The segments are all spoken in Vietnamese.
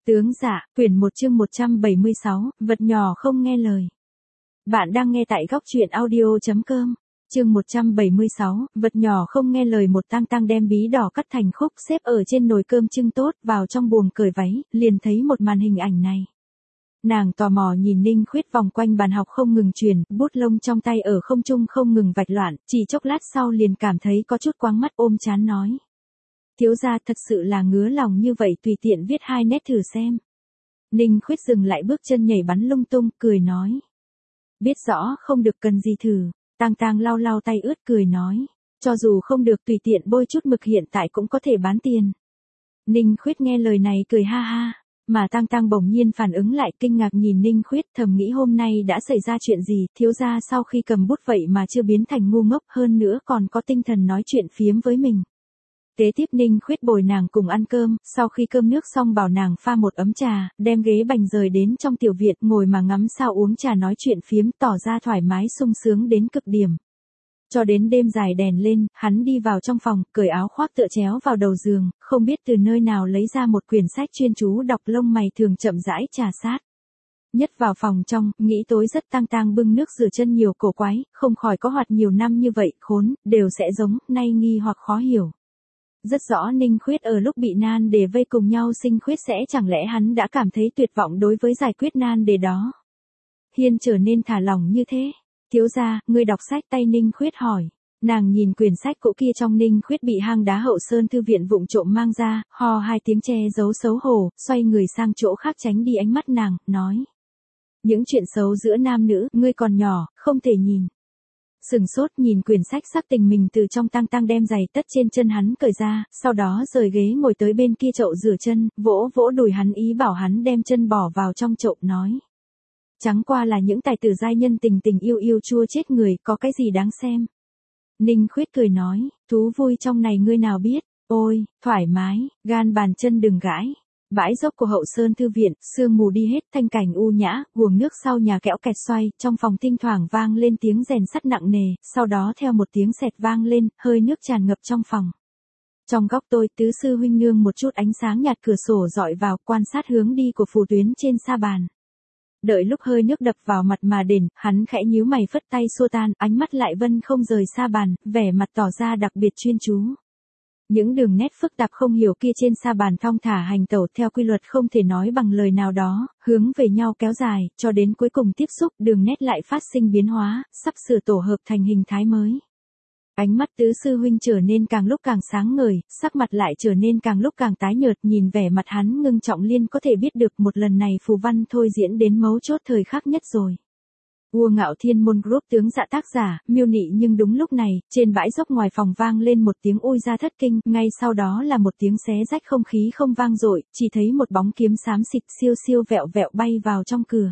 Tướng dạ, quyển 1 chương 176, vật nhỏ không nghe lời. Bạn đang nghe tại góc truyện audio.com. Chương 176, vật nhỏ không nghe lời. Một tang tang đem bí đỏ cắt thành khúc xếp ở trên nồi cơm trưng tốt vào trong buồng cởi váy, liền thấy một màn hình ảnh này. Nàng tò mò nhìn Ninh Khuyết vòng quanh bàn học không ngừng chuyển, bút lông trong tay ở không trung không ngừng vạch loạn, chỉ chốc lát sau liền cảm thấy có chút quáng mắt, ôm chán nói. Thiếu gia thật sự là ngứa lòng như vậy, tùy tiện viết 2 nét thử xem. Ninh Khuyết dừng lại bước chân nhảy bắn lung tung, cười nói. Biết rõ không được cần gì thử. Tang tang lau lau tay ướt cười nói. Cho dù không được tùy tiện bôi chút mực hiện tại cũng có thể bán tiền. Ninh Khuyết nghe lời này cười ha ha. Mà tang tang bỗng nhiên phản ứng lại, kinh ngạc nhìn Ninh Khuyết, thầm nghĩ hôm nay đã xảy ra chuyện gì. Thiếu gia sau khi cầm bút vậy mà chưa biến thành ngu ngốc, hơn nữa còn có tinh thần nói chuyện phiếm với mình. Kế tiếp Ninh Khuyết bồi nàng cùng ăn cơm, sau khi cơm nước xong bảo nàng pha một ấm trà, đem ghế bành rời đến trong tiểu viện, ngồi mà ngắm sao uống trà nói chuyện phiếm, tỏ ra thoải mái sung sướng đến cực điểm. Cho đến đêm dài đèn lên, hắn đi vào trong phòng, cởi áo khoác tựa chéo vào đầu giường, không biết từ nơi nào lấy ra một quyển sách chuyên chú đọc, lông mày thường chậm rãi trà sát. Nhất vào phòng trong, nghĩ tối rất tang tang bưng nước rửa chân nhiều cổ quái, không khỏi có hoạt nhiều năm như vậy, khốn, đều sẽ giống, nay nghi hoặc khó hiểu. Rất rõ Ninh Khuyết ở lúc bị nan đề vây cùng nhau sinh khuyết sẽ chẳng lẽ hắn đã cảm thấy tuyệt vọng đối với giải quyết nan đề đó. Hiên trở nên thả lỏng như thế. Thiếu gia, ngươi đọc sách tay Ninh Khuyết hỏi. Nàng nhìn quyển sách cũ kia trong Ninh Khuyết bị hang đá Hậu Sơn thư viện vụng trộm mang ra, ho 2 tiếng che giấu xấu hổ, xoay người sang chỗ khác tránh đi ánh mắt nàng, nói. Những chuyện xấu giữa nam nữ, ngươi còn nhỏ, không thể nhìn. Sừng sốt nhìn quyển sách, sắc tình mình từ trong tang tang đem giày tất trên chân hắn cởi ra, sau đó rời ghế ngồi tới bên kia chậu rửa chân, vỗ vỗ đùi hắn ý bảo hắn đem chân bỏ vào trong chậu, nói. Chẳng qua là những tài tử giai nhân tình tình yêu yêu chua chết người, có cái gì đáng xem. Ninh Khuyết cười nói, thú vui trong này ngươi nào biết, ôi, thoải mái, gan bàn chân đừng gãi. Bãi dốc của Hậu Sơn thư viện, sương mù đi hết, thanh cảnh u nhã, guồng nước sau nhà kẽo kẹt xoay, trong phòng thỉnh thoảng vang lên tiếng rèn sắt nặng nề, sau đó theo một tiếng sẹt vang lên, hơi nước tràn ngập trong phòng. Trong góc tôi, tứ sư huynh nương một chút ánh sáng nhạt cửa sổ dọi vào, quan sát hướng đi của phù tuyến trên sa bàn. Đợi lúc hơi nước đập vào mặt mà đền, hắn khẽ nhíu mày phất tay xua tan, ánh mắt lại vân không rời sa bàn, vẻ mặt tỏ ra đặc biệt chuyên chú. Những đường nét phức tạp không hiểu kia trên sa bàn thong thả hành tẩu theo quy luật không thể nói bằng lời nào đó, hướng về nhau kéo dài, cho đến cuối cùng tiếp xúc, đường nét lại phát sinh biến hóa, sắp sửa tổ hợp thành hình thái mới. Ánh mắt tứ sư huynh trở nên càng lúc càng sáng ngời, sắc mặt lại trở nên càng lúc càng tái nhợt, nhìn vẻ mặt hắn ngưng trọng liên có thể biết được một lần này phù văn thôi diễn đến mấu chốt thời khắc nhất rồi. Vua Ngạo Thiên Môn Group tướng dạ tác giả, miêu nị. Nhưng đúng lúc này, trên bãi dốc ngoài phòng vang lên một tiếng ôi ra thất kinh, ngay sau đó là một tiếng xé rách không khí không vang dội, chỉ thấy một bóng kiếm xám xịt siêu siêu vẹo vẹo bay vào trong cửa.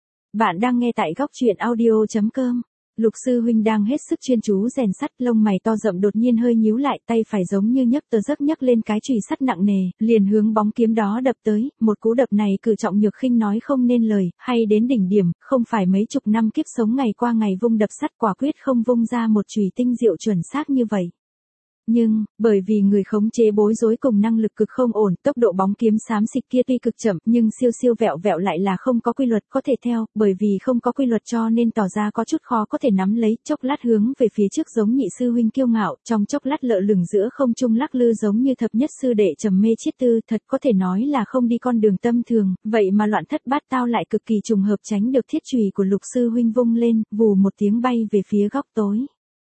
Bạn đang nghe tại góc truyện audio.com. Lục sư huynh đang hết sức chuyên chú rèn sắt, lông mày to rậm đột nhiên hơi nhíu lại, tay phải giống như nhấc tờ giấc nhấc lên cái chùy sắt nặng nề, liền hướng bóng kiếm đó đập tới, một cú đập này cử trọng nhược khinh nói không nên lời, hay đến đỉnh điểm, không phải mấy chục năm kiếp sống ngày qua ngày vung đập sắt quả quyết không vung ra một chùy tinh diệu chuẩn xác như vậy. Nhưng, bởi vì người khống chế bối rối cùng năng lực cực không ổn, tốc độ bóng kiếm xám xịt kia tuy cực chậm, nhưng siêu siêu vẹo vẹo lại là không có quy luật có thể theo, bởi vì không có quy luật cho nên tỏ ra có chút khó có thể nắm lấy, chốc lát hướng về phía trước giống nhị sư huynh kiêu ngạo, trong chốc lát lợ lửng giữa không trung lắc lư giống như thập nhất sư đệ trầm mê chiết tư, thật có thể nói là không đi con đường tâm thường, vậy mà loạn thất bát tao lại cực kỳ trùng hợp tránh được thiết chùy của lục sư huynh vung lên, vù một tiếng bay về phía góc tối.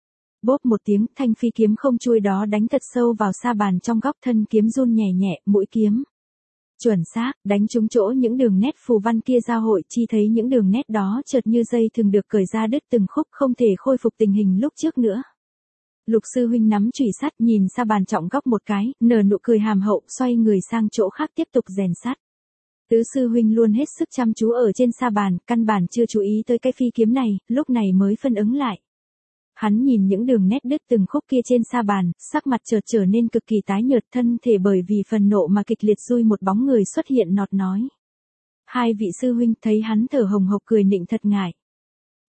Bốp một tiếng, thanh phi kiếm không chuôi đó đánh thật sâu vào sa bàn trong góc, thân kiếm run nhẹ nhẹ, mũi kiếm chuẩn xác, đánh trúng chỗ những đường nét phù văn kia giao hội, chi thấy những đường nét đó chợt như dây thường được cởi ra đứt từng khúc, không thể khôi phục tình hình lúc trước nữa. Lục sư huynh nắm chùy sắt, nhìn sa bàn trọng góc một cái, nở nụ cười hàm hậu, xoay người sang chỗ khác tiếp tục rèn sắt. Tứ sư huynh luôn hết sức chăm chú ở trên sa bàn, căn bản chưa chú ý tới cái phi kiếm này, lúc này mới phân ứng lại. Hắn nhìn những đường nét đứt từng khúc kia trên sa bàn, sắc mặt chợt trở nên cực kỳ tái nhợt, thân thể bởi vì phần nộ mà kịch liệt run, một bóng người xuất hiện nọt nói. Hai vị sư huynh thấy hắn thở hồng hộc cười nịnh thật ngại.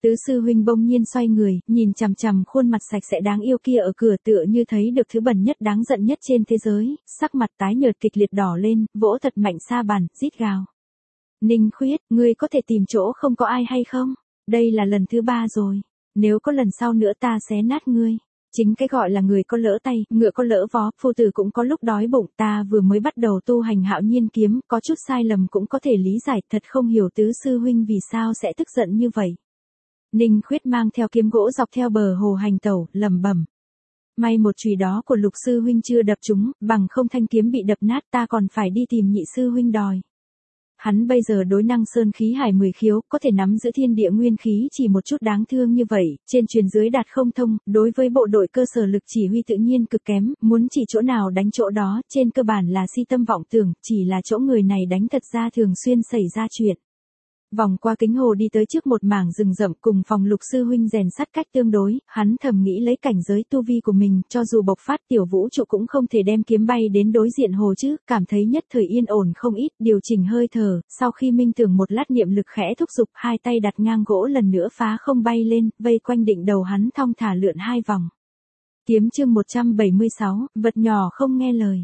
Tứ sư huynh bỗng nhiên xoay người, nhìn chằm chằm khuôn mặt sạch sẽ đáng yêu kia ở cửa tựa như thấy được thứ bẩn nhất đáng giận nhất trên thế giới, sắc mặt tái nhợt kịch liệt đỏ lên, vỗ thật mạnh sa bàn, rít gào. Ninh Khuyết, ngươi có thể tìm chỗ không có ai hay không? Đây là lần thứ 3 rồi. Nếu có lần sau nữa ta xé nát ngươi. Chính cái gọi là người có lỡ tay, ngựa có lỡ vó, phu tử cũng có lúc đói bụng, ta vừa mới bắt đầu tu hành Hạo Nhiên kiếm, có chút sai lầm cũng có thể lý giải, thật không hiểu tứ sư huynh vì sao sẽ tức giận như vậy. Ninh Khuyết mang theo kiếm gỗ dọc theo bờ hồ hành tẩu, lẩm bẩm. May một chùy đó của Lục sư huynh chưa đập trúng, bằng không thanh kiếm bị đập nát ta còn phải đi tìm Nhị sư huynh đòi. Hắn bây giờ đối năng sơn khí hải 10 khiếu, có thể nắm giữ thiên địa nguyên khí chỉ một chút đáng thương như vậy, trên truyền dưới đạt không thông, đối với bộ đội cơ sở lực chỉ huy tự nhiên cực kém, muốn chỉ chỗ nào đánh chỗ đó, trên cơ bản là si tâm vọng tưởng, chỉ là chỗ người này đánh thật ra thường xuyên xảy ra chuyện. Vòng qua kính hồ đi tới trước một mảng rừng rậm cùng phòng Lục sư huynh rèn sắt cách tương đối, hắn thầm nghĩ lấy cảnh giới tu vi của mình, cho dù bộc phát tiểu vũ trụ cũng không thể đem kiếm bay đến đối diện hồ chứ, cảm thấy nhất thời yên ổn không ít, điều chỉnh hơi thở, sau khi minh tưởng một lát niệm lực khẽ thúc giục, hai tay đặt ngang gỗ lần nữa phá không bay lên, vây quanh đỉnh đầu hắn thong thả lượn 2 vòng. Kiếm chương 176, vật nhỏ không nghe lời.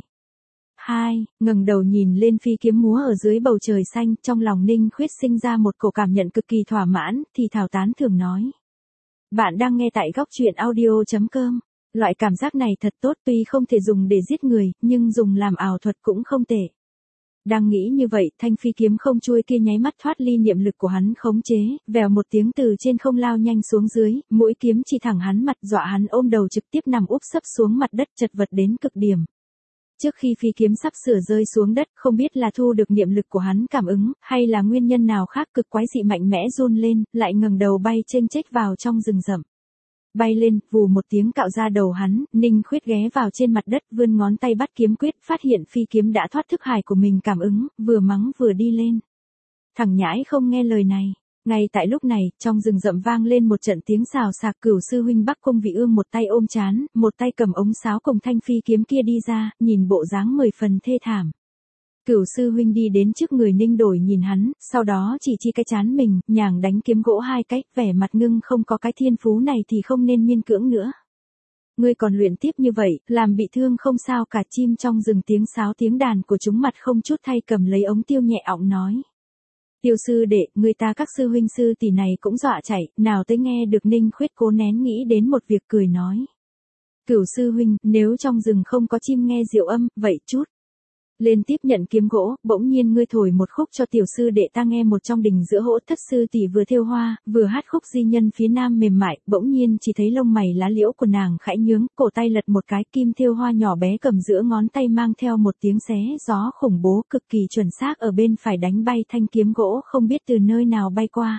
2, ngẩng đầu nhìn lên phi kiếm múa ở dưới bầu trời xanh, trong lòng Ninh Khuyết sinh ra một cổ cảm nhận cực kỳ thỏa mãn, thì thảo tán thường nói. Bạn đang nghe tại góc truyện audio.com. Loại cảm giác này thật tốt, tuy không thể dùng để giết người, nhưng dùng làm ảo thuật cũng không tệ. Đang nghĩ như vậy, thanh phi kiếm không chuôi kia nháy mắt thoát ly niệm lực của hắn khống chế, vèo một tiếng từ trên không lao nhanh xuống dưới, mũi kiếm chỉ thẳng hắn mặt, dọa hắn ôm đầu trực tiếp nằm úp sấp xuống mặt đất, chật vật đến cực điểm. Trước khi phi kiếm sắp sửa rơi xuống đất, không biết là thu được niệm lực của hắn cảm ứng, hay là nguyên nhân nào khác cực quái dị mạnh mẽ run lên, lại ngẩng đầu bay chênh chếch vào trong rừng rậm. Bay lên, vù một tiếng cạo ra đầu hắn, Ninh Khuyết ghé vào trên mặt đất, vươn ngón tay bắt kiếm quyết, phát hiện phi kiếm đã thoát thức hải của mình cảm ứng, vừa mắng vừa đi lên. Thằng nhãi không nghe lời này. Ngay tại lúc này, trong rừng rậm vang lên một trận tiếng xào xạc, Cửu sư huynh Bắc Cung Vị Ương một tay ôm trán, một tay cầm ống sáo cùng thanh phi kiếm kia đi ra, nhìn bộ dáng 10 phần thê thảm. Cửu sư huynh đi đến trước người Ninh Đổi nhìn hắn, sau đó chỉ chi cái trán mình, nhàng đánh kiếm gỗ 2 cách, vẻ mặt ngưng không có cái thiên phú này thì không nên miên cưỡng nữa. Ngươi còn luyện tiếp như vậy, làm bị thương không sao cả. Chim trong rừng tiếng sáo tiếng đàn của chúng mặt không chút thay cầm lấy ống tiêu nhẹ ọng nói. Tiêu sư đệ, người ta các sư huynh sư tỷ này cũng dọa chạy, nào tới nghe được. Ninh Khuyết cố nén nghĩ đến một việc cười nói. Cửu sư huynh, nếu trong rừng không có chim nghe diệu âm, vậy chút. Lên tiếp nhận kiếm gỗ, bỗng nhiên ngươi thổi một khúc cho tiểu sư đệ ta nghe. Một trong đình giữa hỗ thất sư tỷ vừa thêu hoa, vừa hát khúc di nhân phía nam mềm mại, bỗng nhiên chỉ thấy lông mày lá liễu của nàng khẽ nhướng, cổ tay lật một cái, kim thêu hoa nhỏ bé cầm giữa ngón tay mang theo một tiếng xé gió khủng bố cực kỳ chuẩn xác ở bên phải đánh bay thanh kiếm gỗ không biết từ nơi nào bay qua.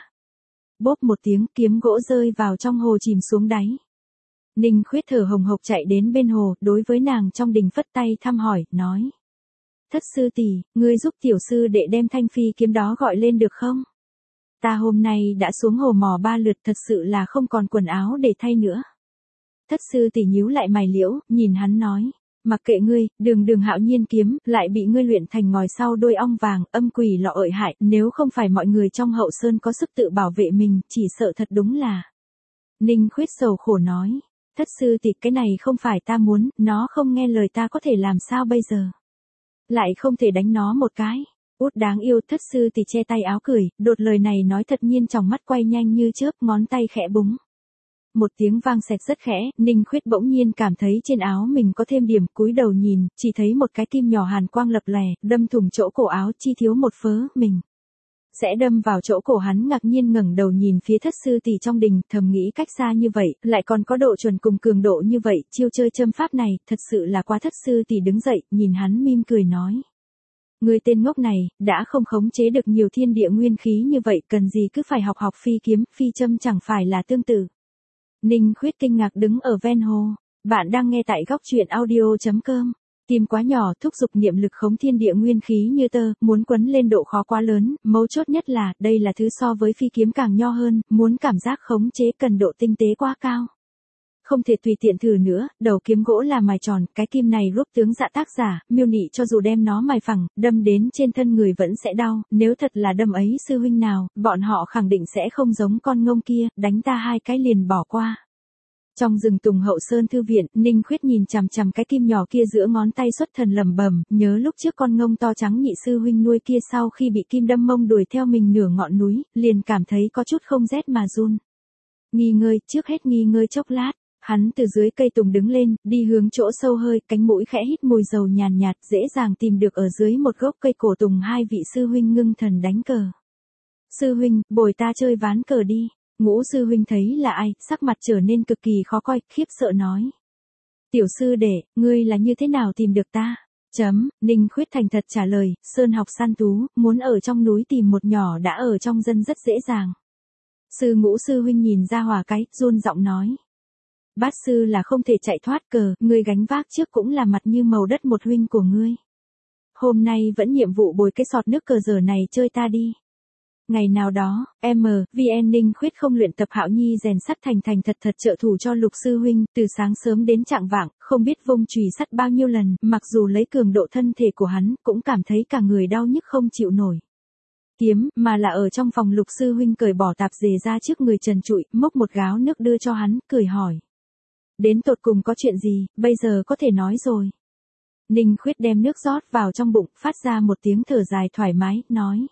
Bốp một tiếng, kiếm gỗ rơi vào trong hồ chìm xuống đáy. Ninh Khuyết thở hồng hộc chạy đến bên hồ, đối với nàng trong đình phất tay thăm hỏi, nói. Thất sư tỷ, ngươi giúp tiểu sư đệ đem thanh phi kiếm đó gọi lên được không? Ta hôm nay đã xuống hồ mò 3 lượt, thật sự là không còn quần áo để thay nữa. Thất sư tỷ nhíu lại mày liễu, nhìn hắn nói. Mặc kệ ngươi, đường Hạo Nhiên kiếm, lại bị ngươi luyện thành ngòi sau đôi ong vàng, âm quỷ lọ ợi hại, nếu không phải mọi người trong hậu sơn có sức tự bảo vệ mình, chỉ sợ thật đúng là. Ninh Khuyết sầu khổ nói. Thất sư tỷ, cái này không phải ta muốn, nó không nghe lời ta có thể làm sao bây giờ? Lại không thể đánh nó một cái. Út đáng yêu. Thất sư tỷ che tay áo cười, đột lời này nói thật nhiên trong mắt quay nhanh như chớp, ngón tay khẽ búng. Một tiếng vang sẹt rất khẽ, Ninh Khuyết bỗng nhiên cảm thấy trên áo mình có thêm điểm, cúi đầu nhìn, chỉ thấy một cái kim nhỏ hàn quang lập lè, đâm thủng chỗ cổ áo, chi thiếu một phớ, mình. Sẽ đâm vào chỗ cổ hắn. Ngạc nhiên ngẩng đầu nhìn phía thất sư tỷ trong đình, thầm nghĩ cách xa như vậy, lại còn có độ chuẩn cùng cường độ như vậy, chiêu chơi châm pháp này, thật sự là quá. Thất sư tỷ đứng dậy, nhìn hắn mỉm cười nói. Người tên ngốc này, đã không khống chế được nhiều thiên địa nguyên khí như vậy, cần gì cứ phải học phi kiếm, phi châm chẳng phải là tương tự. Ninh Khuyết kinh ngạc đứng ở ven hồ. Bạn đang nghe tại góc truyện audio.com. Tim quá nhỏ, thúc giục niệm lực khống thiên địa nguyên khí như tơ, muốn quấn lên độ khó quá lớn, mấu chốt nhất là, đây là thứ so với phi kiếm càng nho hơn, muốn cảm giác khống chế cần độ tinh tế quá cao. không thể tùy tiện thử nữa, đầu kiếm gỗ là mài tròn, cái kim này rút tướng dạ tác giả, miêu nị cho dù đem nó mài phẳng, đâm đến trên thân người vẫn sẽ đau, nếu thật là đâm ấy sư huynh nào, bọn họ khẳng định sẽ không giống con ngông kia, đánh ta 2 cái liền bỏ qua. Trong rừng tùng hậu sơn thư viện, Ninh Khuyết nhìn chằm chằm cái kim nhỏ kia giữa ngón tay xuất thần lẩm bẩm, nhớ lúc trước con ngông to trắng nhị sư huynh nuôi kia sau khi bị kim đâm mông đuổi theo mình nửa ngọn núi, liền cảm thấy có chút không rét mà run. Nghỉ ngơi, trước hết nghỉ ngơi chốc lát, hắn từ dưới cây tùng đứng lên, đi hướng chỗ sâu hơi, cánh mũi khẽ hít mùi dầu nhàn nhạt, dễ dàng tìm được ở dưới một gốc cây cổ tùng 2 vị sư huynh ngưng thần đánh cờ. Sư huynh, bồi ta chơi ván cờ đi. Ngũ sư huynh thấy là ai, sắc mặt trở nên cực kỳ khó coi, khiếp sợ nói. Tiểu sư đệ, ngươi là như thế nào tìm được ta? Ninh Khuyết thành thật trả lời, sơn học săn thú, muốn ở trong núi tìm một nhỏ đã ở trong dân rất dễ dàng. Ngũ sư huynh nhìn ra hỏa cái, run giọng nói. Bát sư là không thể chạy thoát cờ, ngươi gánh vác trước cũng là mặt như màu đất một huynh của ngươi. Hôm nay vẫn nhiệm vụ bồi cái sọt nước cờ giờ này chơi ta đi. Ngày nào đó, VN Ninh Khuyết không luyện tập Hạo Nhi rèn sắt thành thật trợ thủ cho Lục sư huynh, từ sáng sớm đến chạng vạng, không biết vung chùy sắt bao nhiêu lần, mặc dù lấy cường độ thân thể của hắn, cũng cảm thấy cả người đau nhức không chịu nổi. Kiếm, mà là ở trong phòng Lục sư huynh cởi bỏ tạp dề ra trước người trần trụi, mốc một gáo nước đưa cho hắn, cười hỏi. Đến tột cùng có chuyện gì, bây giờ có thể nói rồi. Ninh Khuyết đem nước rót vào trong bụng, phát ra một tiếng thở dài thoải mái, nói.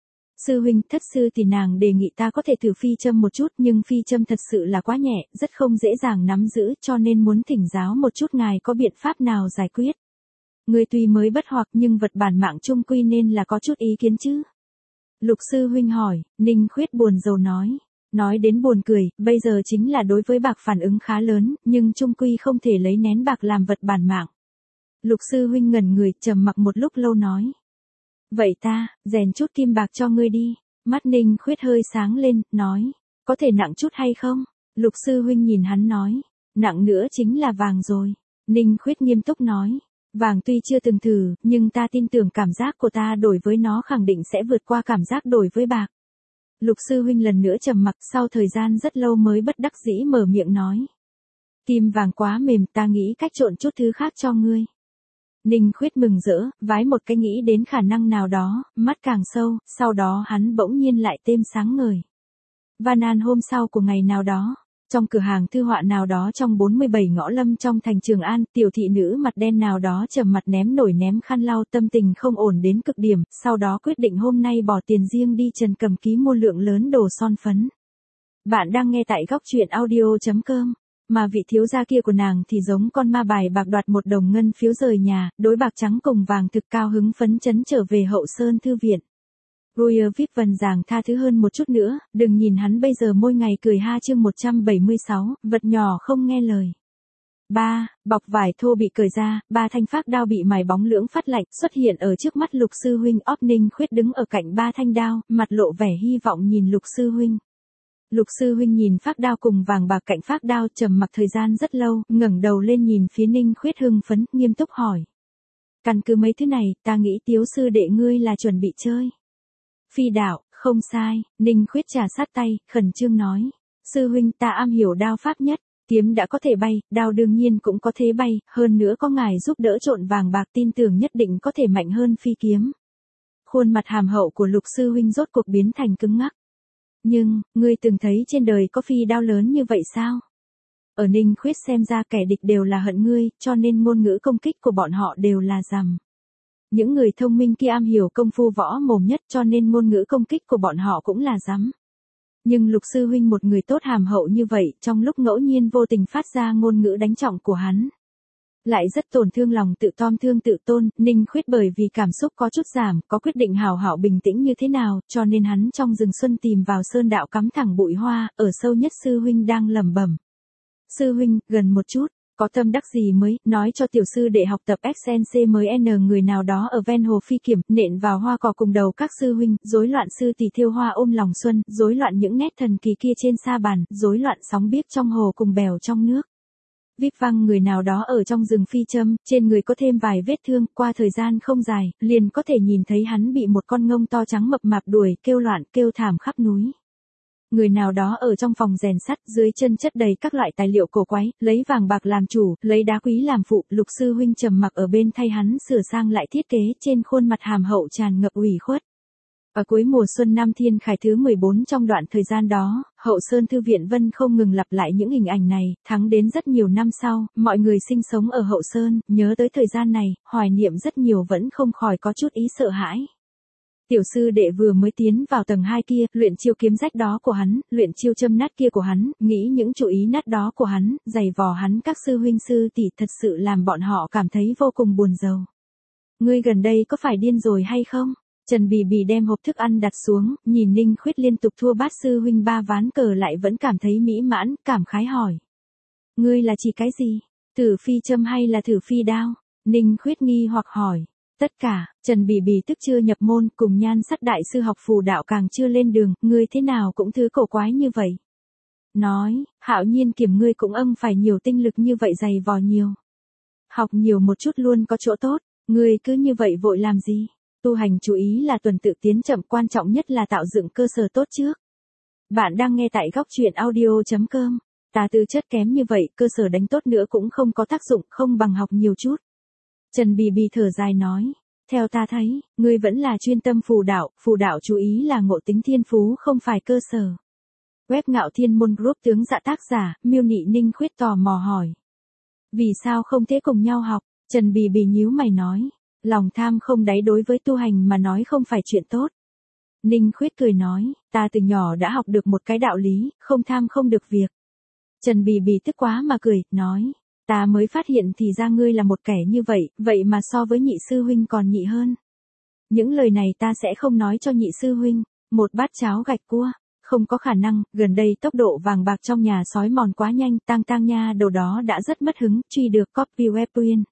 Sư huynh, thất sư thì nàng đề nghị ta có thể thử phi châm một chút, nhưng phi châm thật sự là quá nhẹ, rất không dễ dàng nắm giữ, cho nên muốn thỉnh giáo một chút ngài có biện pháp nào giải quyết. Người tuy mới bất hoặc nhưng vật bản mạng chung quy nên là có chút ý kiến chứ. Lục sư huynh hỏi, Ninh Khuyết buồn rầu nói. Nói đến buồn cười, bây giờ chính là đối với bạc phản ứng khá lớn, nhưng chung quy không thể lấy nén bạc làm vật bản mạng. Lục sư huynh ngẩn người, trầm mặc một lúc lâu nói. Vậy ta, rèn chút kim bạc cho ngươi đi. Mắt Ninh Khuyết hơi sáng lên, nói. Có thể nặng chút hay không? Lục sư huynh nhìn hắn nói. Nặng nữa chính là vàng rồi. Ninh Khuyết nghiêm túc nói. Vàng tuy chưa từng thử, nhưng ta tin tưởng cảm giác của ta đổi với nó khẳng định sẽ vượt qua cảm giác đổi với bạc. Lục sư huynh lần nữa trầm mặc, sau thời gian rất lâu mới bất đắc dĩ mở miệng nói. Kim vàng quá mềm, ta nghĩ cách trộn chút thứ khác cho ngươi. Ninh Khuyết mừng rỡ, vái một cái nghĩ đến khả năng nào đó, mắt càng sâu, sau đó hắn bỗng nhiên lại thêm sáng ngời. Nan hôm sau của ngày nào đó, trong cửa hàng thư họa nào đó trong 47 ngõ lâm trong thành Trường An, tiểu thị nữ mặt đen nào đó trầm mặt ném nổi ném khăn lau, tâm tình không ổn đến cực điểm, sau đó quyết định hôm nay bỏ tiền riêng đi Trần Cầm Ký mua lượng lớn đồ son phấn. Bạn đang nghe tại góc truyện audio.com. Mà vị thiếu gia kia của nàng thì giống con ma bài bạc đoạt một đồng ngân phiếu rời nhà, đối bạc trắng cùng vàng thực cao hứng phấn chấn trở về hậu sơn thư viện. Royer vip vần giảng tha thứ hơn một chút nữa, đừng nhìn hắn bây giờ môi ngày cười ha. Chương 176, vật nhỏ không nghe lời. 3. Bọc vải thô bị cởi ra, 3 thanh phác đao bị mài bóng lưỡng phát lạnh xuất hiện ở trước mắt Lục sư huynh. Ninh Khuyết đứng ở cạnh 3 thanh đao, mặt lộ vẻ hy vọng nhìn Lục sư huynh. Lục sư huynh nhìn phác đao cùng vàng bạc cạnh phác đao, trầm mặc thời gian rất lâu, ngẩng đầu lên nhìn phía Ninh Khuyết hưng phấn, nghiêm túc hỏi. Căn cứ mấy thứ này, ta nghĩ Tiếu sư đệ ngươi là chuẩn bị chơi. Phi đạo, không sai, Ninh Khuyết trà sát tay, khẩn trương nói. Sư huynh, ta am hiểu đao pháp nhất, kiếm đã có thể bay, đao đương nhiên cũng có thể bay, hơn nữa có ngài giúp đỡ trộn vàng bạc tin tưởng nhất định có thể mạnh hơn phi kiếm. Khuôn mặt hàm hậu của Lục sư huynh rốt cuộc biến thành cứng ngắc. Nhưng, ngươi từng thấy trên đời có phi đao lớn như vậy sao? Ở Ninh Khuyết xem ra kẻ địch đều là hận ngươi, cho nên ngôn ngữ công kích của bọn họ đều là rằm. Những người thông minh kia am hiểu công phu võ mồm nhất cho nên ngôn ngữ công kích của bọn họ cũng là rắm. Nhưng Lục sư huynh một người tốt hàm hậu như vậy, trong lúc ngẫu nhiên vô tình phát ra ngôn ngữ đánh trọng của hắn. Lại rất tổn thương lòng tự thương tự tôn, Ninh Khuyết bởi vì cảm xúc có chút giảm, có quyết định hào hảo bình tĩnh như thế nào, cho nên hắn trong rừng xuân tìm vào sơn đạo cắm thẳng bụi hoa, ở sâu nhất sư huynh đang lẩm bẩm. Sư huynh, gần một chút, có tâm đắc gì mới, nói cho tiểu sư để học tập XNC mới N người nào đó ở ven hồ Phi Kiểm, nện vào hoa cỏ cùng đầu các sư huynh, rối loạn sư tỷ thiêu hoa ôm lòng xuân, rối loạn những nét thần kỳ kia trên sa bàn, rối loạn sóng biếc trong hồ cùng bèo trong nước. Vip văng người nào đó ở trong rừng phi châm, trên người có thêm vài vết thương, qua thời gian không dài, liền có thể nhìn thấy hắn bị một con ngông to trắng mập mạp đuổi, kêu loạn, kêu thảm khắp núi. Người nào đó ở trong phòng rèn sắt, dưới chân chất đầy các loại tài liệu cổ quái, lấy vàng bạc làm chủ, lấy đá quý làm phụ, Lục sư huynh trầm mặc ở bên thay hắn sửa sang lại thiết kế, trên khuôn mặt hàm hậu tràn ngập ủy khuất. Ở cuối mùa xuân năm Thiên Khải thứ 14 trong đoạn thời gian đó, Hậu Sơn Thư viện Vân không ngừng lặp lại những hình ảnh này, thắng đến rất nhiều năm sau, mọi người sinh sống ở Hậu Sơn, nhớ tới thời gian này, hoài niệm rất nhiều vẫn không khỏi có chút ý sợ hãi. Tiểu sư đệ vừa mới tiến vào tầng 2 kia, luyện chiêu kiếm rách đó của hắn, luyện chiêu châm nát kia của hắn, nghĩ những chủ ý nát đó của hắn, giày vò hắn các sư huynh sư tỷ thật sự làm bọn họ cảm thấy vô cùng buồn rầu. Ngươi gần đây có phải điên rồi hay không? Trần Bì Bì đem hộp thức ăn đặt xuống, nhìn Ninh Khuyết liên tục thua bát sư huynh 3 ván cờ lại vẫn cảm thấy mỹ mãn, cảm khái hỏi. Ngươi là chỉ cái gì? Thử phi châm hay là thử phi đao? Ninh Khuyết nghi hoặc hỏi. Tất cả, Trần Bì Bì tức chưa nhập môn, cùng Nhan Sắt đại sư học phù đạo càng chưa lên đường, ngươi thế nào cũng thứ cổ quái như vậy. Nói, Hạo Nhiên Kiểm ngươi cũng phải nhiều tinh lực như vậy dày vò nhiều. Học nhiều một chút luôn có chỗ tốt, ngươi cứ như vậy vội làm gì? Tu hành chú ý là tuần tự tiến chậm, quan trọng nhất là tạo dựng cơ sở tốt trước. Bạn đang nghe tại góc truyện audio.com. Ta tư chất kém như vậy, cơ sở đánh tốt nữa cũng không có tác dụng, không bằng học nhiều chút. Trần Bì Bì thở dài nói, theo ta thấy, ngươi vẫn là chuyên tâm phù đạo chú ý là ngộ tính thiên phú không phải cơ sở. Web Ngạo Thiên Môn Group tướng dạ tác giả, Miêu Nị Ninh Khuyết tò mò hỏi. Vì sao không thế cùng nhau học? Trần Bì Bì nhíu mày nói, lòng tham không đáy đối với tu hành mà nói không phải chuyện tốt. Ninh Khuyết cười nói, ta từ nhỏ đã học được một cái đạo lý, không tham không được việc. Trần Bì Bì tức quá mà cười, nói, ta mới phát hiện thì ra ngươi là một kẻ như vậy, vậy mà so với nhị sư huynh còn nhị hơn. Những lời này ta sẽ không nói cho nhị sư huynh, một bát cháo gạch cua, không có khả năng, gần đây tốc độ vàng bạc trong nhà sói mòn quá nhanh, tang nha đầu đó đã rất mất hứng, truy được copy webin.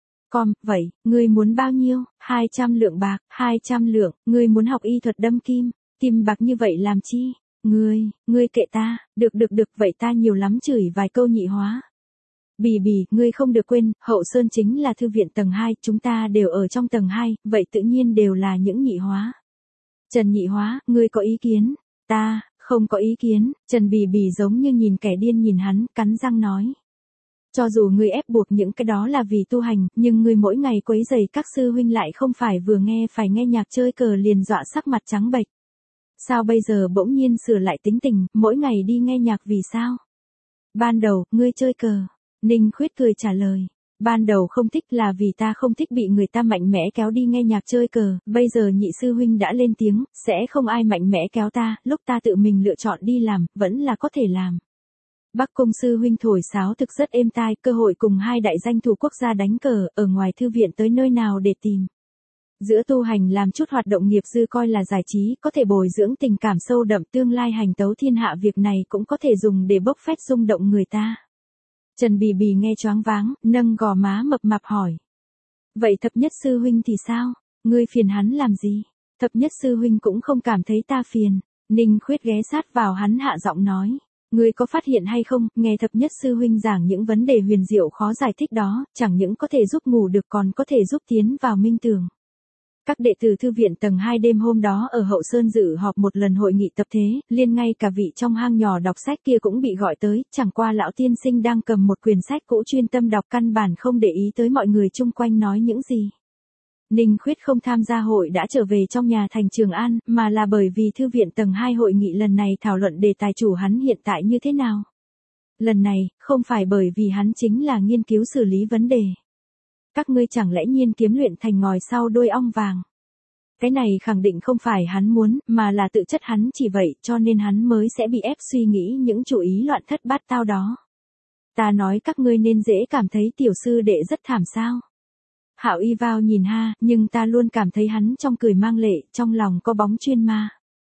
Vậy, ngươi muốn bao nhiêu? 200 lượng bạc, 200 lượng, ngươi muốn học y thuật đâm kim, tìm bạc như vậy làm chi? Ngươi kệ ta, được, vậy ta nhiều lắm chửi vài câu nhị hóa. Bì Bì, ngươi không được quên, Hậu Sơn chính là thư viện tầng 2, chúng ta đều ở trong tầng 2, vậy tự nhiên đều là những nhị hóa. Trần Nhị Hóa, ngươi có ý kiến? Ta, không có ý kiến, Trần Bì Bì giống như nhìn kẻ điên nhìn hắn, cắn răng nói. Cho dù ngươi ép buộc những cái đó là vì tu hành, nhưng ngươi mỗi ngày quấy rầy các sư huynh lại không phải vừa nghe phải nghe nhạc chơi cờ liền dọa sắc mặt trắng bệch. Sao bây giờ bỗng nhiên sửa lại tính tình, mỗi ngày đi nghe nhạc vì sao? Ban đầu, ngươi chơi cờ. Ninh Khuyết cười trả lời. Ban đầu không thích là vì ta không thích bị người ta mạnh mẽ kéo đi nghe nhạc chơi cờ, bây giờ nhị sư huynh đã lên tiếng, sẽ không ai mạnh mẽ kéo ta, lúc ta tự mình lựa chọn đi làm, vẫn là có thể làm. Bắc Cung sư huynh thổi sáo thực rất êm tai, cơ hội cùng hai đại danh thủ quốc gia đánh cờ, ở ngoài thư viện tới nơi nào để tìm. Giữa tu hành làm chút hoạt động nghiệp dư coi là giải trí, có thể bồi dưỡng tình cảm sâu đậm, tương lai hành tấu thiên hạ, việc này cũng có thể dùng để bốc phét rung động người ta. Trần Bì Bì nghe choáng váng, nâng gò má mập mạp hỏi. Vậy thập nhất sư huynh thì sao? Ngươi phiền hắn làm gì? Thập nhất sư huynh cũng không cảm thấy ta phiền. Ninh Khuyết ghé sát vào hắn hạ giọng nói. Ngươi có phát hiện hay không, nghe thập nhất sư huynh giảng những vấn đề huyền diệu khó giải thích đó, chẳng những có thể giúp ngủ được còn có thể giúp tiến vào minh tưởng. Các đệ tử thư viện tầng 2 đêm hôm đó ở Hậu Sơn dự họp một lần hội nghị tập thế, liên ngay cả vị trong hang nhỏ đọc sách kia cũng bị gọi tới, chẳng qua lão tiên sinh đang cầm một quyển sách cũ chuyên tâm đọc, căn bản không để ý tới mọi người chung quanh nói những gì. Ninh Khuyết không tham gia hội đã trở về trong nhà thành Trường An, mà là bởi vì thư viện tầng 2 hội nghị lần này thảo luận đề tài chủ hắn hiện tại như thế nào. Lần này, không phải bởi vì hắn chính là nghiên cứu xử lý vấn đề. Các ngươi chẳng lẽ nhiên kiếm luyện thành ngòi sau đuôi ong vàng. Cái này khẳng định không phải hắn muốn, mà là tự chất hắn chỉ vậy, cho nên hắn mới sẽ bị ép suy nghĩ những chủ ý loạn thất bát tao đó. Ta nói các ngươi nên dễ cảm thấy tiểu sư đệ rất thảm sao. Hạo Y vào nhìn ha, nhưng ta luôn cảm thấy hắn trong cười mang lệ, trong lòng có bóng chuyên ma.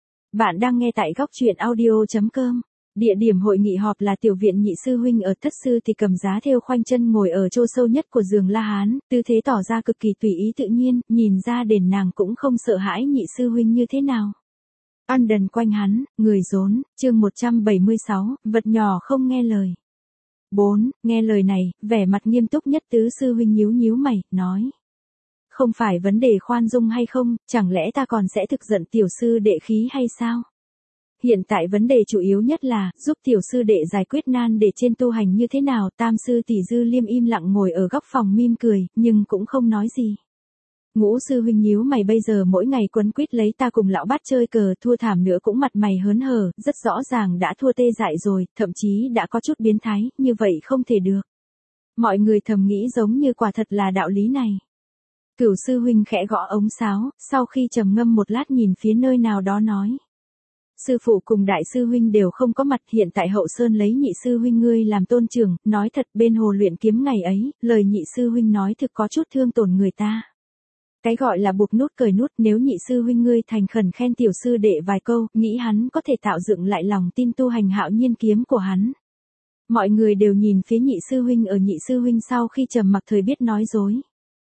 Bạn đang nghe tại góc truyện audio.com. Địa điểm hội nghị họp là tiểu viện nhị sư huynh ở thất sư thì cầm giá thêu khoanh chân ngồi ở chỗ sâu nhất của giường La Hán, tư thế tỏ ra cực kỳ tùy ý tự nhiên, nhìn ra đền nàng cũng không sợ hãi nhị sư huynh như thế nào. Ăn đần quanh hắn, người rốn, chương 176, vật nhỏ không nghe lời. 4. Nghe lời này, vẻ mặt nghiêm túc nhất tứ sư huynh nhíu mày, nói. Không phải vấn đề khoan dung hay không, chẳng lẽ ta còn sẽ thực giận tiểu sư đệ khí hay sao? hiện tại vấn đề chủ yếu nhất là, giúp tiểu sư đệ giải quyết nan để trên tu hành như thế nào. Tam sư tỷ Dư Liêm im lặng ngồi ở góc phòng mỉm cười, nhưng cũng không nói gì. Ngũ sư huynh nhíu mày, bây giờ mỗi ngày quấn quýt lấy ta cùng lão bát chơi cờ, thua thảm nữa cũng mặt mày hớn hở, rất rõ ràng đã thua tê dại rồi, thậm chí đã có chút biến thái, như vậy không thể được. Mọi người thầm nghĩ giống như quả thật là đạo lý này. Cửu sư huynh khẽ gõ ống sáo, sau khi trầm ngâm một lát nhìn phía nơi nào đó nói. Sư phụ cùng đại sư huynh đều không có mặt, hiện tại hậu sơn lấy nhị sư huynh ngươi làm tôn trưởng, nói thật bên hồ luyện kiếm ngày ấy, lời nhị sư huynh nói thực có chút thương tổn người ta. Cái gọi là buộc nút cởi nút, nếu nhị sư huynh ngươi thành khẩn khen tiểu sư đệ vài câu, nghĩ hắn có thể tạo dựng lại lòng tin tu hành Hạo Nhiên kiếm của hắn. Mọi người đều nhìn phía nhị sư huynh, ở nhị sư huynh sau khi trầm mặc thời biết nói dối.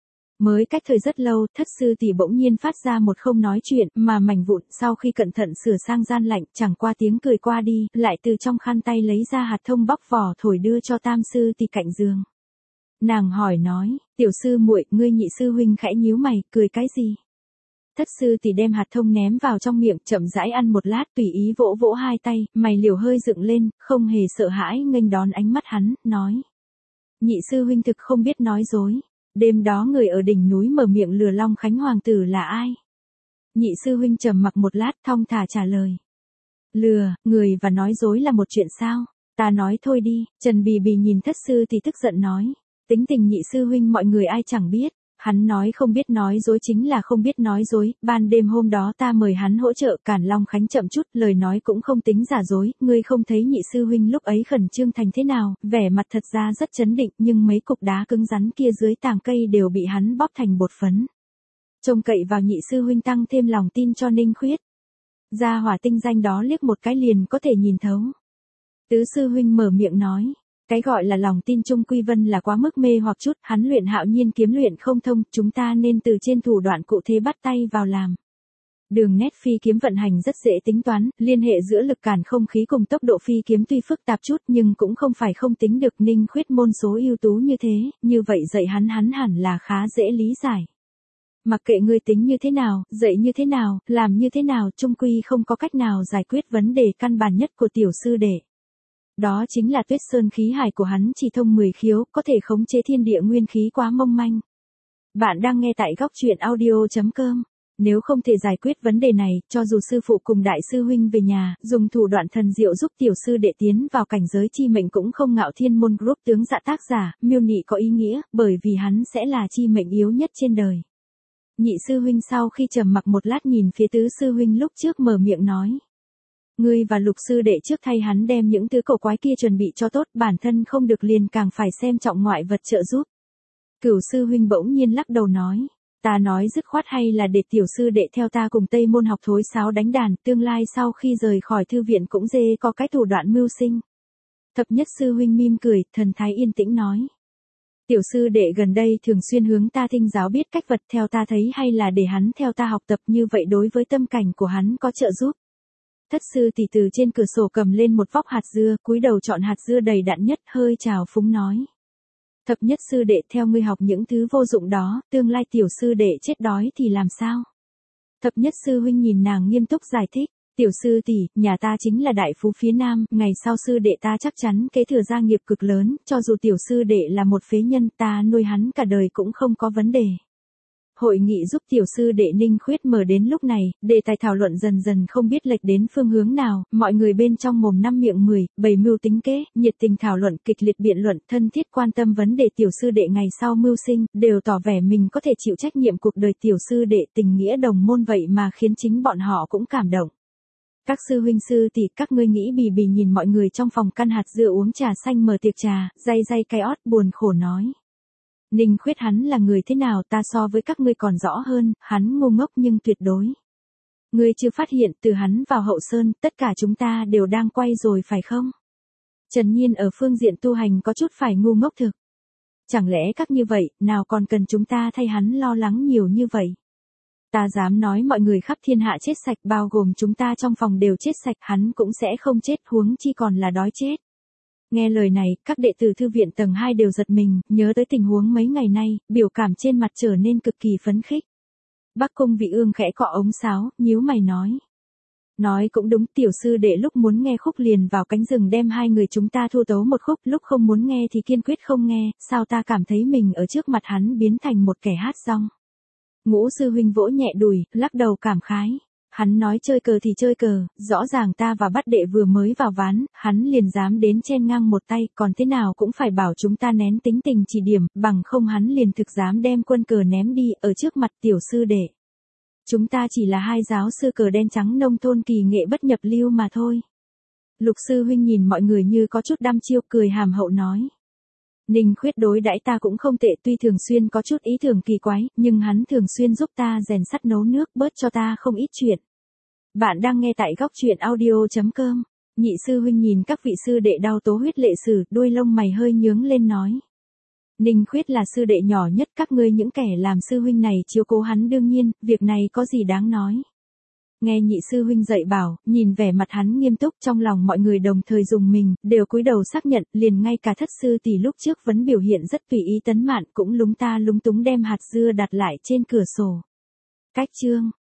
Mới cách thời rất lâu, thất sư tỷ bỗng nhiên phát ra một không nói chuyện, mà mảnh vụn, sau khi cẩn thận sửa sang gian lạnh, chẳng qua tiếng cười qua đi, lại từ trong khăn tay lấy ra hạt thông bóc vỏ thổi đưa cho tam sư tỷ cạnh giường. Nàng hỏi nói, tiểu sư muội, ngươi nhị sư huynh khẽ nhíu mày, cười cái gì? Thất sư tỷ đem hạt thông ném vào trong miệng, chậm rãi ăn một lát, tùy ý vỗ vỗ hai tay, mày liều hơi dựng lên, không hề sợ hãi nghênh đón ánh mắt hắn, nói. Nhị sư huynh thực không biết nói dối. Đêm đó người ở đỉnh núi mở miệng lừa Long Khánh hoàng tử là ai? Nhị sư huynh trầm mặc một lát, thong thả trả lời. Lừa, người và nói dối là một chuyện sao? Ta nói thôi đi. Trần Bì Bì nhìn thất sư thì tức giận nói. Tính tình nhị sư huynh mọi người ai chẳng biết. Hắn nói không biết nói dối chính là không biết nói dối, ban đêm hôm đó ta mời hắn hỗ trợ cản Long Khánh chậm chút, lời nói cũng không tính giả dối, ngươi không thấy nhị sư huynh lúc ấy khẩn trương thành thế nào, vẻ mặt thật ra rất chấn định, nhưng mấy cục đá cứng rắn kia dưới tàng cây đều bị hắn bóp thành bột phấn. Trông cậy vào nhị sư huynh tăng thêm lòng tin cho Ninh Khuyết. Gia hỏa tinh danh đó liếc một cái liền có thể nhìn thấu. Tứ sư huynh mở miệng nói. Cái gọi là lòng tin Trung Quy Vân là quá mức mê hoặc chút, hắn luyện Hạo Nhiên kiếm luyện không thông, chúng ta nên từ trên thủ đoạn cụ thể bắt tay vào làm. Đường nét phi kiếm vận hành rất dễ tính toán, liên hệ giữa lực cản không khí cùng tốc độ phi kiếm tuy phức tạp chút nhưng cũng không phải không tính được. Ninh Khuyết môn số ưu tú như thế, như vậy dạy hắn hẳn là khá dễ lý giải. Mặc kệ ngươi tính như thế nào, dạy như thế nào, làm như thế nào, Trung Quy không có cách nào giải quyết vấn đề căn bản nhất của tiểu sư đệ. Đó chính là Tuyết Sơn khí hải của hắn chỉ thông 10 khiếu, có thể khống chế thiên địa nguyên khí quá mong manh. Bạn đang nghe tại góc truyện audio.com. Nếu không thể giải quyết vấn đề này, cho dù sư phụ cùng đại sư huynh về nhà, dùng thủ đoạn thần diệu giúp tiểu sư đệ tiến vào cảnh giới chi mệnh cũng không. Ngạo Thiên Môn Group tướng dạ tác giả, miêu nị có ý nghĩa, bởi vì hắn sẽ là chi mệnh yếu nhất trên đời. Nhị sư huynh sau khi trầm mặc một lát nhìn phía tứ sư huynh lúc trước mở miệng nói. Ngươi và Lục sư đệ trước thay hắn đem những thứ cổ quái kia chuẩn bị cho tốt, bản thân không được liền càng phải xem trọng ngoại vật trợ giúp. Cửu sư huynh bỗng nhiên lắc đầu nói, ta nói dứt khoát hay là để tiểu sư đệ theo ta cùng Tây Môn học thối sáo đánh đàn, tương lai sau khi rời khỏi thư viện cũng dê có cái thủ đoạn mưu sinh. Thập nhất sư huynh mỉm cười, thần thái yên tĩnh nói. Tiểu sư đệ gần đây thường xuyên hướng ta thinh giáo biết cách vật, theo ta thấy hay là để hắn theo ta học tập, như vậy đối với tâm cảnh của hắn có trợ giúp. Thất sư tỷ từ trên cửa sổ cầm lên một vóc hạt dưa, cúi đầu chọn hạt dưa đầy đặn nhất, hơi trào phúng nói. Thập nhất sư đệ, theo ngươi học những thứ vô dụng đó, tương lai tiểu sư đệ chết đói thì làm sao? Thập nhất sư huynh nhìn nàng nghiêm túc giải thích. Tiểu sư tỷ, nhà ta chính là đại phú phía Nam, ngày sau sư đệ ta chắc chắn kế thừa gia nghiệp cực lớn, cho dù tiểu sư đệ là một phế nhân, ta nuôi hắn cả đời cũng không có vấn đề. Hội nghị giúp tiểu sư đệ Ninh Khuyết mở đến lúc này, đề tài thảo luận dần dần không biết lệch đến phương hướng nào, mọi người bên trong mồm năm miệng 10, bày mưu tính kế, nhiệt tình thảo luận, kịch liệt biện luận, thân thiết quan tâm vấn đề tiểu sư đệ ngày sau mưu sinh, đều tỏ vẻ mình có thể chịu trách nhiệm cuộc đời tiểu sư đệ, tình nghĩa đồng môn vậy mà khiến chính bọn họ cũng cảm động. Các sư huynh sư tỷ, các ngươi nghĩ Bì Bì nhìn mọi người trong phòng căn hạt dưa uống trà xanh mở tiệc trà, day cái ót buồn khổ nói. Ninh Khuyết hắn là người thế nào ta so với các ngươi còn rõ hơn, hắn ngu ngốc nhưng tuyệt đối. Ngươi chưa phát hiện từ hắn vào hậu sơn, tất cả chúng ta đều đang quay rồi phải không? Trần Nhiên ở phương diện tu hành có chút phải ngu ngốc thực. Chẳng lẽ các như vậy, nào còn cần chúng ta thay hắn lo lắng nhiều như vậy? Ta dám nói mọi người khắp thiên hạ chết sạch, bao gồm chúng ta trong phòng đều chết sạch, hắn cũng sẽ không chết, huống chi còn là đói chết. Nghe lời này, các đệ tử thư viện tầng 2 đều giật mình, nhớ tới tình huống mấy ngày nay, biểu cảm trên mặt trở nên cực kỳ phấn khích. Bắc Cung Vị Ương khẽ cọ ống sáo, nhíu mày nói. Nói cũng đúng, tiểu sư đệ lúc muốn nghe khúc liền vào cánh rừng đem hai người chúng ta thu tấu một khúc, lúc không muốn nghe thì kiên quyết không nghe, sao ta cảm thấy mình ở trước mặt hắn biến thành một kẻ hát rong. Ngũ sư huynh vỗ nhẹ đùi, lắc đầu cảm khái. Hắn nói chơi cờ thì chơi cờ, rõ ràng ta và bắt đệ vừa mới vào ván, hắn liền dám đến chen ngang một tay, còn thế nào cũng phải bảo chúng ta nén tính tình chỉ điểm, bằng không hắn liền thực dám đem quân cờ ném đi, ở trước mặt tiểu sư đệ. Chúng ta chỉ là hai giáo sư cờ đen trắng nông thôn kỳ nghệ bất nhập lưu mà thôi. Lục sư huynh nhìn mọi người như có chút đăm chiêu, cười hàm hậu nói. Ninh Khuyết đối đãi ta cũng không tệ, tuy thường xuyên có chút ý tưởng kỳ quái, nhưng hắn thường xuyên giúp ta rèn sắt nấu nước, bớt cho ta không ít chuyện. Bạn đang nghe tại góc truyện audio.com. Nhị sư huynh nhìn các vị sư đệ đau tố huyết lệ sử, đuôi lông mày hơi nhướng lên nói. Ninh Khuyết là sư đệ nhỏ nhất, các ngươi những kẻ làm sư huynh này chiếu cố hắn, đương nhiên, việc này có gì đáng nói. Nghe nhị sư huynh dạy bảo, nhìn vẻ mặt hắn nghiêm túc, trong lòng mọi người đồng thời dùng mình, đều cúi đầu xác nhận, liền ngay cả thất sư tỷ lúc trước vẫn biểu hiện rất tùy ý Tấn Mạn cũng lúng ta lúng túng đem hạt dưa đặt lại trên cửa sổ. Cách chương